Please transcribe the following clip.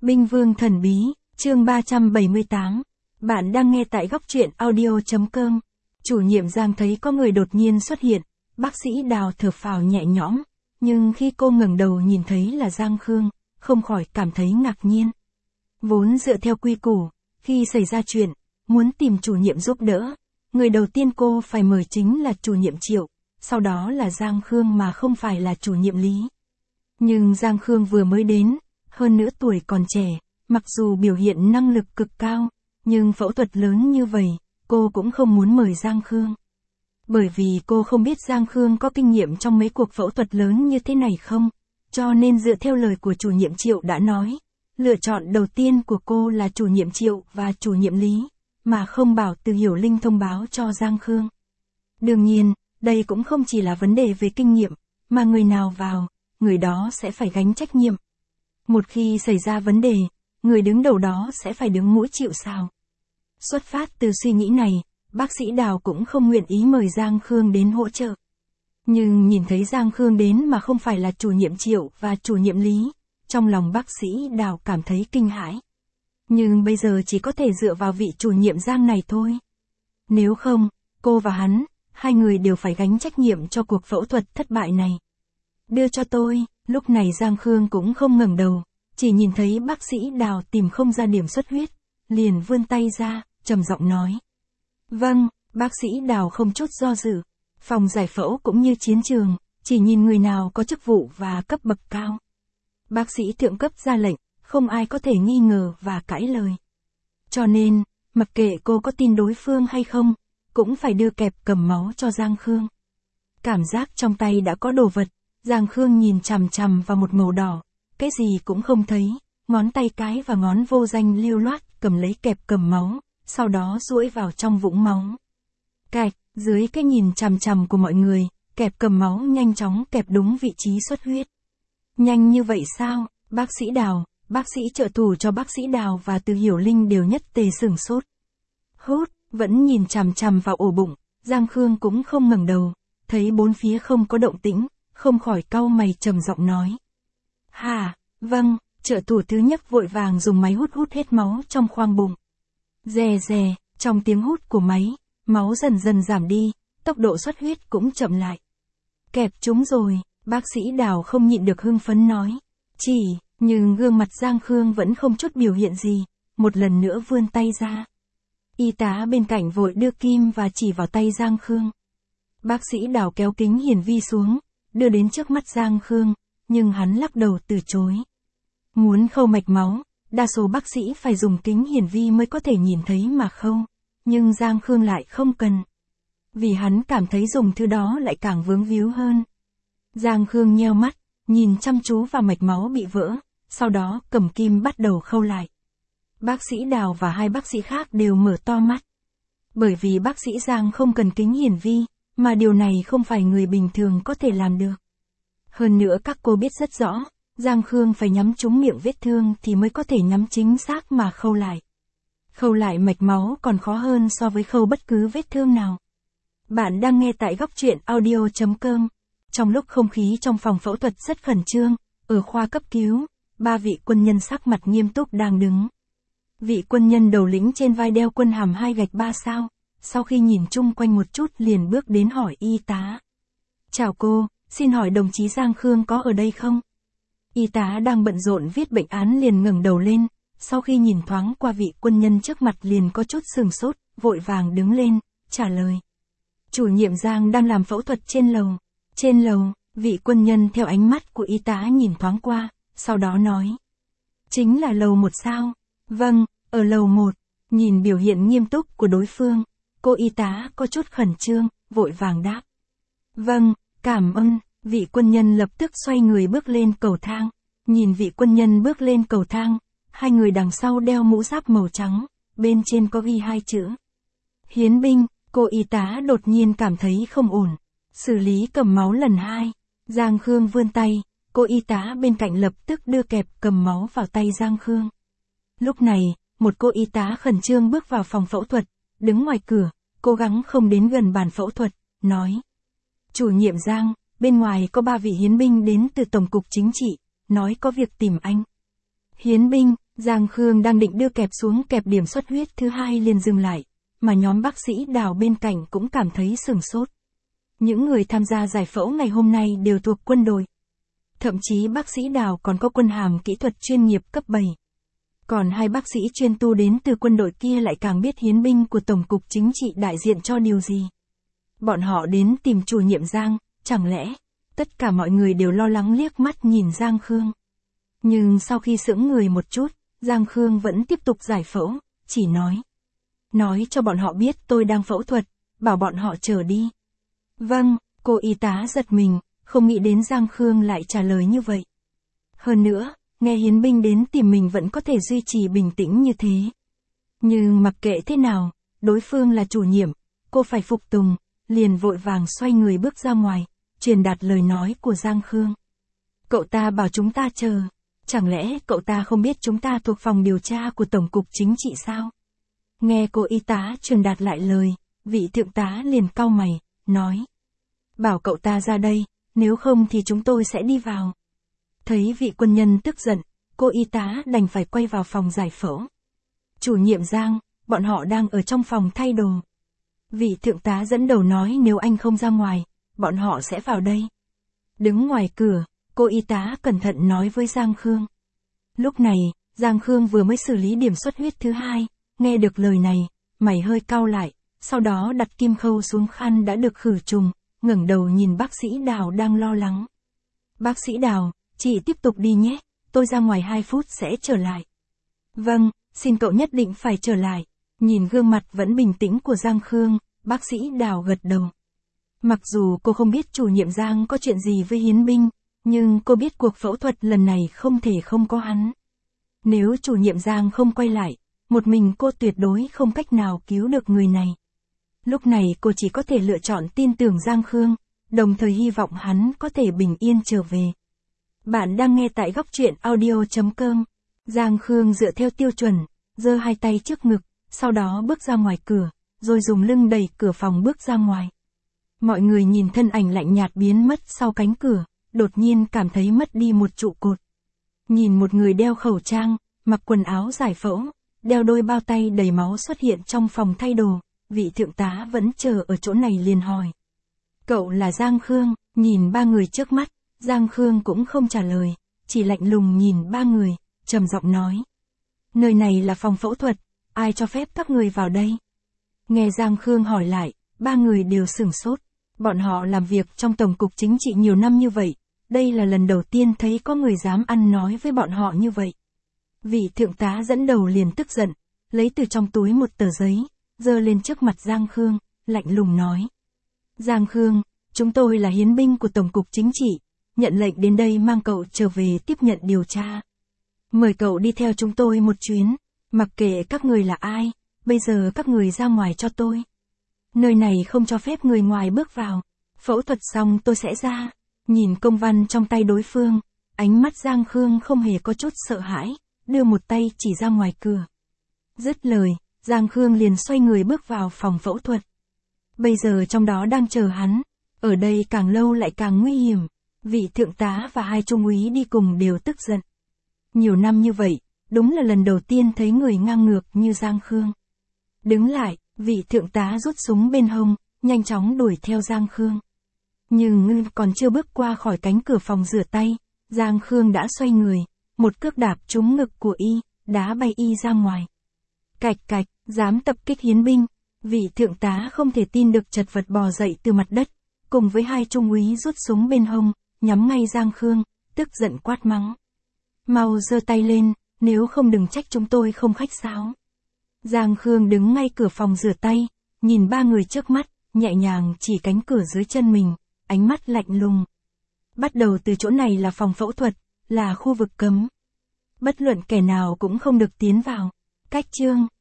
Binh Vương Thần Bí, chương 378. Bạn đang nghe tại góc truyện audio.com. Chủ nhiệm Giang thấy có người đột nhiên xuất hiện, bác sĩ Đào thở phào nhẹ nhõm, nhưng khi cô ngẩng đầu nhìn thấy là Giang Khương, không khỏi cảm thấy ngạc nhiên. Vốn dựa theo quy củ, khi xảy ra chuyện, muốn tìm chủ nhiệm giúp đỡ, người đầu tiên cô phải mời chính là chủ nhiệm Triệu, sau đó là Giang Khương mà không phải là chủ nhiệm Lý. Nhưng Giang Khương vừa mới đến, hơn nữa tuổi còn trẻ, mặc dù biểu hiện năng lực cực cao, nhưng phẫu thuật lớn như vậy, cô cũng không muốn mời Giang Khương. Bởi vì cô không biết Giang Khương có kinh nghiệm trong mấy cuộc phẫu thuật lớn như thế này không, cho nên dựa theo lời của chủ nhiệm Triệu đã nói, lựa chọn đầu tiên của cô là chủ nhiệm Triệu và chủ nhiệm Lý, mà không bảo Từ Hiểu Linh thông báo cho Giang Khương. Đương nhiên, đây cũng không chỉ là vấn đề về kinh nghiệm, mà người nào vào, người đó sẽ phải gánh trách nhiệm. Một khi xảy ra vấn đề, người đứng đầu đó sẽ phải đứng mũi chịu sào. Xuất phát từ suy nghĩ này, bác sĩ Đào cũng không nguyện ý mời Giang Khương đến hỗ trợ. Nhưng nhìn thấy Giang Khương đến mà không phải là chủ nhiệm Triệu và chủ nhiệm Lý, trong lòng bác sĩ Đào cảm thấy kinh hãi. Nhưng bây giờ chỉ có thể dựa vào vị chủ nhiệm Giang này thôi. Nếu không, cô và hắn, hai người đều phải gánh trách nhiệm cho cuộc phẫu thuật thất bại này. Đưa cho tôi. Lúc này Giang Khương cũng không ngẩng đầu, chỉ nhìn thấy bác sĩ Đào tìm không ra điểm xuất huyết, liền vươn tay ra, trầm giọng nói. Vâng, bác sĩ Đào không chút do dự. Phòng giải phẫu cũng như chiến trường, chỉ nhìn người nào có chức vụ và cấp bậc cao. Bác sĩ thượng cấp ra lệnh, không ai có thể nghi ngờ và cãi lời. Cho nên, mặc kệ cô có tin đối phương hay không, cũng phải đưa kẹp cầm máu cho Giang Khương. Cảm giác trong tay đã có đồ vật. Giang Khương nhìn chằm chằm vào một màu đỏ, cái gì cũng không thấy, ngón tay cái và ngón vô danh lưu loát cầm lấy kẹp cầm máu, sau đó duỗi vào trong vũng máu. Cạch, dưới cái nhìn chằm chằm của mọi người, kẹp cầm máu nhanh chóng kẹp đúng vị trí xuất huyết. Nhanh như vậy sao? Bác sĩ Đào, bác sĩ trợ thủ cho bác sĩ Đào và Từ Hiểu Linh đều nhất tề sửng sốt. Hút, vẫn nhìn chằm chằm vào ổ bụng, Giang Khương cũng không ngẩng đầu, thấy bốn phía không có động tĩnh. Không khỏi cau mày trầm giọng nói. Hà, vâng, trợ thủ thứ nhất vội vàng dùng máy hút hết máu trong khoang bụng. Rè rè, trong tiếng hút của máy, máu dần dần giảm đi, tốc độ xuất huyết cũng chậm lại. Kẹp chúng rồi, bác sĩ Đào không nhịn được hưng phấn nói. Nhưng gương mặt Giang Khương vẫn không chút biểu hiện gì, một lần nữa vươn tay ra. Y tá bên cạnh vội đưa kim và chỉ vào tay Giang Khương. Bác sĩ Đào kéo kính hiển vi xuống, đưa đến trước mắt Giang Khương, nhưng hắn lắc đầu từ chối. Muốn khâu mạch máu, đa số bác sĩ phải dùng kính hiển vi mới có thể nhìn thấy mà khâu, nhưng Giang Khương lại không cần. Vì hắn cảm thấy dùng thứ đó lại càng vướng víu hơn. Giang Khương nheo mắt, nhìn chăm chú vào mạch máu bị vỡ, sau đó cầm kim bắt đầu khâu lại. Bác sĩ Đào và hai bác sĩ khác đều mở to mắt. Bởi vì bác sĩ Giang không cần kính hiển vi, mà điều này không phải người bình thường có thể làm được. Hơn nữa các cô biết rất rõ, Giang Khương phải nhắm trúng miệng vết thương thì mới có thể nhắm chính xác mà khâu lại. Khâu lại mạch máu còn khó hơn so với khâu bất cứ vết thương nào. Bạn đang nghe tại góc truyện audio.com. Trong lúc không khí trong phòng phẫu thuật rất khẩn trương, ở khoa cấp cứu, 3 vị quân nhân sắc mặt nghiêm túc đang đứng. Vị quân nhân đầu lĩnh trên vai đeo quân hàm 2 gạch 3 sao. Sau khi nhìn chung quanh một chút liền bước đến hỏi y tá. Chào cô, xin hỏi đồng chí Giang Khương có ở đây không? Y tá đang bận rộn viết bệnh án liền ngẩng đầu lên, sau khi nhìn thoáng qua vị quân nhân trước mặt liền có chút sừng sốt, vội vàng đứng lên, trả lời. Chủ nhiệm Giang đang làm phẫu thuật trên lầu. Trên lầu, vị quân nhân theo ánh mắt của y tá nhìn thoáng qua, sau đó nói. Chính là lầu 1 sao? Vâng, ở lầu 1, nhìn biểu hiện nghiêm túc của đối phương. Cô y tá có chút khẩn trương, vội vàng đáp. Vâng, cảm ơn, vị quân nhân lập tức xoay người bước lên cầu thang. Nhìn vị quân nhân bước lên cầu thang, hai người đằng sau đeo mũ giáp màu trắng, bên trên có ghi 2 chữ. Hiến binh, cô y tá đột nhiên cảm thấy không ổn. Xử lý cầm máu lần 2. Giang Khương vươn tay, cô y tá bên cạnh lập tức đưa kẹp cầm máu vào tay Giang Khương. Lúc này, một cô y tá khẩn trương bước vào phòng phẫu thuật. Đứng ngoài cửa, cố gắng không đến gần bàn phẫu thuật, nói. Chủ nhiệm Giang, bên ngoài có 3 vị hiến binh đến từ Tổng cục Chính trị, nói có việc tìm anh. Hiến binh, Giang Khương đang định đưa kẹp xuống kẹp điểm xuất huyết thứ hai liền dừng lại, mà nhóm bác sĩ Đào bên cạnh cũng cảm thấy sửng sốt. Những người tham gia giải phẫu ngày hôm nay đều thuộc quân đội. Thậm chí bác sĩ Đào còn có quân hàm kỹ thuật chuyên nghiệp cấp 7. Còn hai bác sĩ chuyên tu đến từ quân đội kia lại càng biết hiến binh của Tổng cục Chính trị đại diện cho điều gì. Bọn họ đến tìm chủ nhiệm Giang, chẳng lẽ, tất cả mọi người đều lo lắng liếc mắt nhìn Giang Khương. Nhưng sau khi sững người một chút, Giang Khương vẫn tiếp tục giải phẫu, chỉ nói cho bọn họ biết tôi đang phẫu thuật, bảo bọn họ chờ đi. Vâng, cô y tá giật mình, không nghĩ đến Giang Khương lại trả lời như vậy. Hơn nữa, nghe hiến binh đến tìm mình vẫn có thể duy trì bình tĩnh như thế. Nhưng mặc kệ thế nào, đối phương là chủ nhiệm, cô phải phục tùng, liền vội vàng xoay người bước ra ngoài, truyền đạt lời nói của Giang Khương. Cậu ta bảo chúng ta chờ, chẳng lẽ cậu ta không biết chúng ta thuộc phòng điều tra của Tổng cục Chính trị sao? Nghe cô y tá truyền đạt lại lời, vị thượng tá liền cau mày, nói. Bảo cậu ta ra đây, nếu không thì chúng tôi sẽ đi vào. Thấy vị quân nhân tức giận, cô y tá đành phải quay vào phòng giải phẫu. Chủ nhiệm Giang, bọn họ đang ở trong phòng thay đồ. Vị thượng tá dẫn đầu nói nếu anh không ra ngoài, bọn họ sẽ vào đây. Đứng ngoài cửa, cô y tá cẩn thận nói với Giang Khương. Lúc này, Giang Khương vừa mới xử lý điểm xuất huyết thứ hai, nghe được lời này, mày hơi cau lại, sau đó đặt kim khâu xuống khăn đã được khử trùng, ngẩng đầu nhìn bác sĩ Đào đang lo lắng. Bác sĩ Đào, chị tiếp tục đi nhé, tôi ra ngoài 2 phút sẽ trở lại. Vâng, xin cậu nhất định phải trở lại. Nhìn gương mặt vẫn bình tĩnh của Giang Khương, bác sĩ Đào gật đầu. Mặc dù cô không biết chủ nhiệm Giang có chuyện gì với hiến binh, nhưng cô biết cuộc phẫu thuật lần này không thể không có hắn. Nếu chủ nhiệm Giang không quay lại, một mình cô tuyệt đối không cách nào cứu được người này. Lúc này cô chỉ có thể lựa chọn tin tưởng Giang Khương, đồng thời hy vọng hắn có thể bình yên trở về. Bạn đang nghe tại góc truyện audio.com. Giang Khương dựa theo tiêu chuẩn, giơ 2 tay trước ngực, sau đó bước ra ngoài cửa, rồi dùng lưng đẩy cửa phòng bước ra ngoài. Mọi người nhìn thân ảnh lạnh nhạt biến mất sau cánh cửa, đột nhiên cảm thấy mất đi một trụ cột. Nhìn một người đeo khẩu trang, mặc quần áo giải phẫu, đeo đôi bao tay đầy máu xuất hiện trong phòng thay đồ, vị thượng tá vẫn chờ ở chỗ này liền hỏi. Cậu là Giang Khương, nhìn 3 người trước mắt, Giang Khương cũng không trả lời, chỉ lạnh lùng nhìn 3 người, trầm giọng nói. Nơi này là phòng phẫu thuật, ai cho phép các người vào đây? Nghe Giang Khương hỏi lại, 3 người đều sửng sốt. Bọn họ làm việc trong Tổng cục Chính trị nhiều năm như vậy, đây là lần đầu tiên thấy có người dám ăn nói với bọn họ như vậy. Vị thượng tá dẫn đầu liền tức giận, lấy từ trong túi một tờ giấy, giơ lên trước mặt Giang Khương, lạnh lùng nói. Giang Khương, chúng tôi là hiến binh của Tổng cục Chính trị, nhận lệnh đến đây mang cậu trở về tiếp nhận điều tra. Mời cậu đi theo chúng tôi một chuyến, mặc kệ các người là ai, bây giờ các người ra ngoài cho tôi. Nơi này không cho phép người ngoài bước vào, phẫu thuật xong tôi sẽ ra. Nhìn công văn trong tay đối phương, ánh mắt Giang Khương không hề có chút sợ hãi, đưa một tay chỉ ra ngoài cửa. Dứt lời, Giang Khương liền xoay người bước vào phòng phẫu thuật. Bây giờ trong đó đang chờ hắn, ở đây càng lâu lại càng nguy hiểm, vị thượng tá và 2 trung úy đi cùng đều tức giận. Nhiều năm như vậy, đúng là lần đầu tiên thấy người ngang ngược như Giang Khương. Đứng lại, vị thượng tá rút súng bên hông, nhanh chóng đuổi theo Giang Khương. Nhưng còn chưa bước qua khỏi cánh cửa phòng rửa tay, Giang Khương đã xoay người, một cước đạp trúng ngực của y, đá bay y ra ngoài. Cạch cạch, dám tập kích hiến binh, vị thượng tá không thể tin được chật vật bò dậy từ mặt đất, cùng với 2 trung úy rút súng bên hông, nhắm ngay Giang Khương, tức giận quát mắng. Mau giơ tay lên, nếu không đừng trách chúng tôi không khách sáo. Giang Khương đứng ngay cửa phòng rửa tay, nhìn 3 người trước mắt, nhẹ nhàng chỉ cánh cửa dưới chân mình, ánh mắt lạnh lùng. Bắt đầu từ chỗ này là phòng phẫu thuật, là khu vực cấm. Bất luận kẻ nào cũng không được tiến vào. Cách chương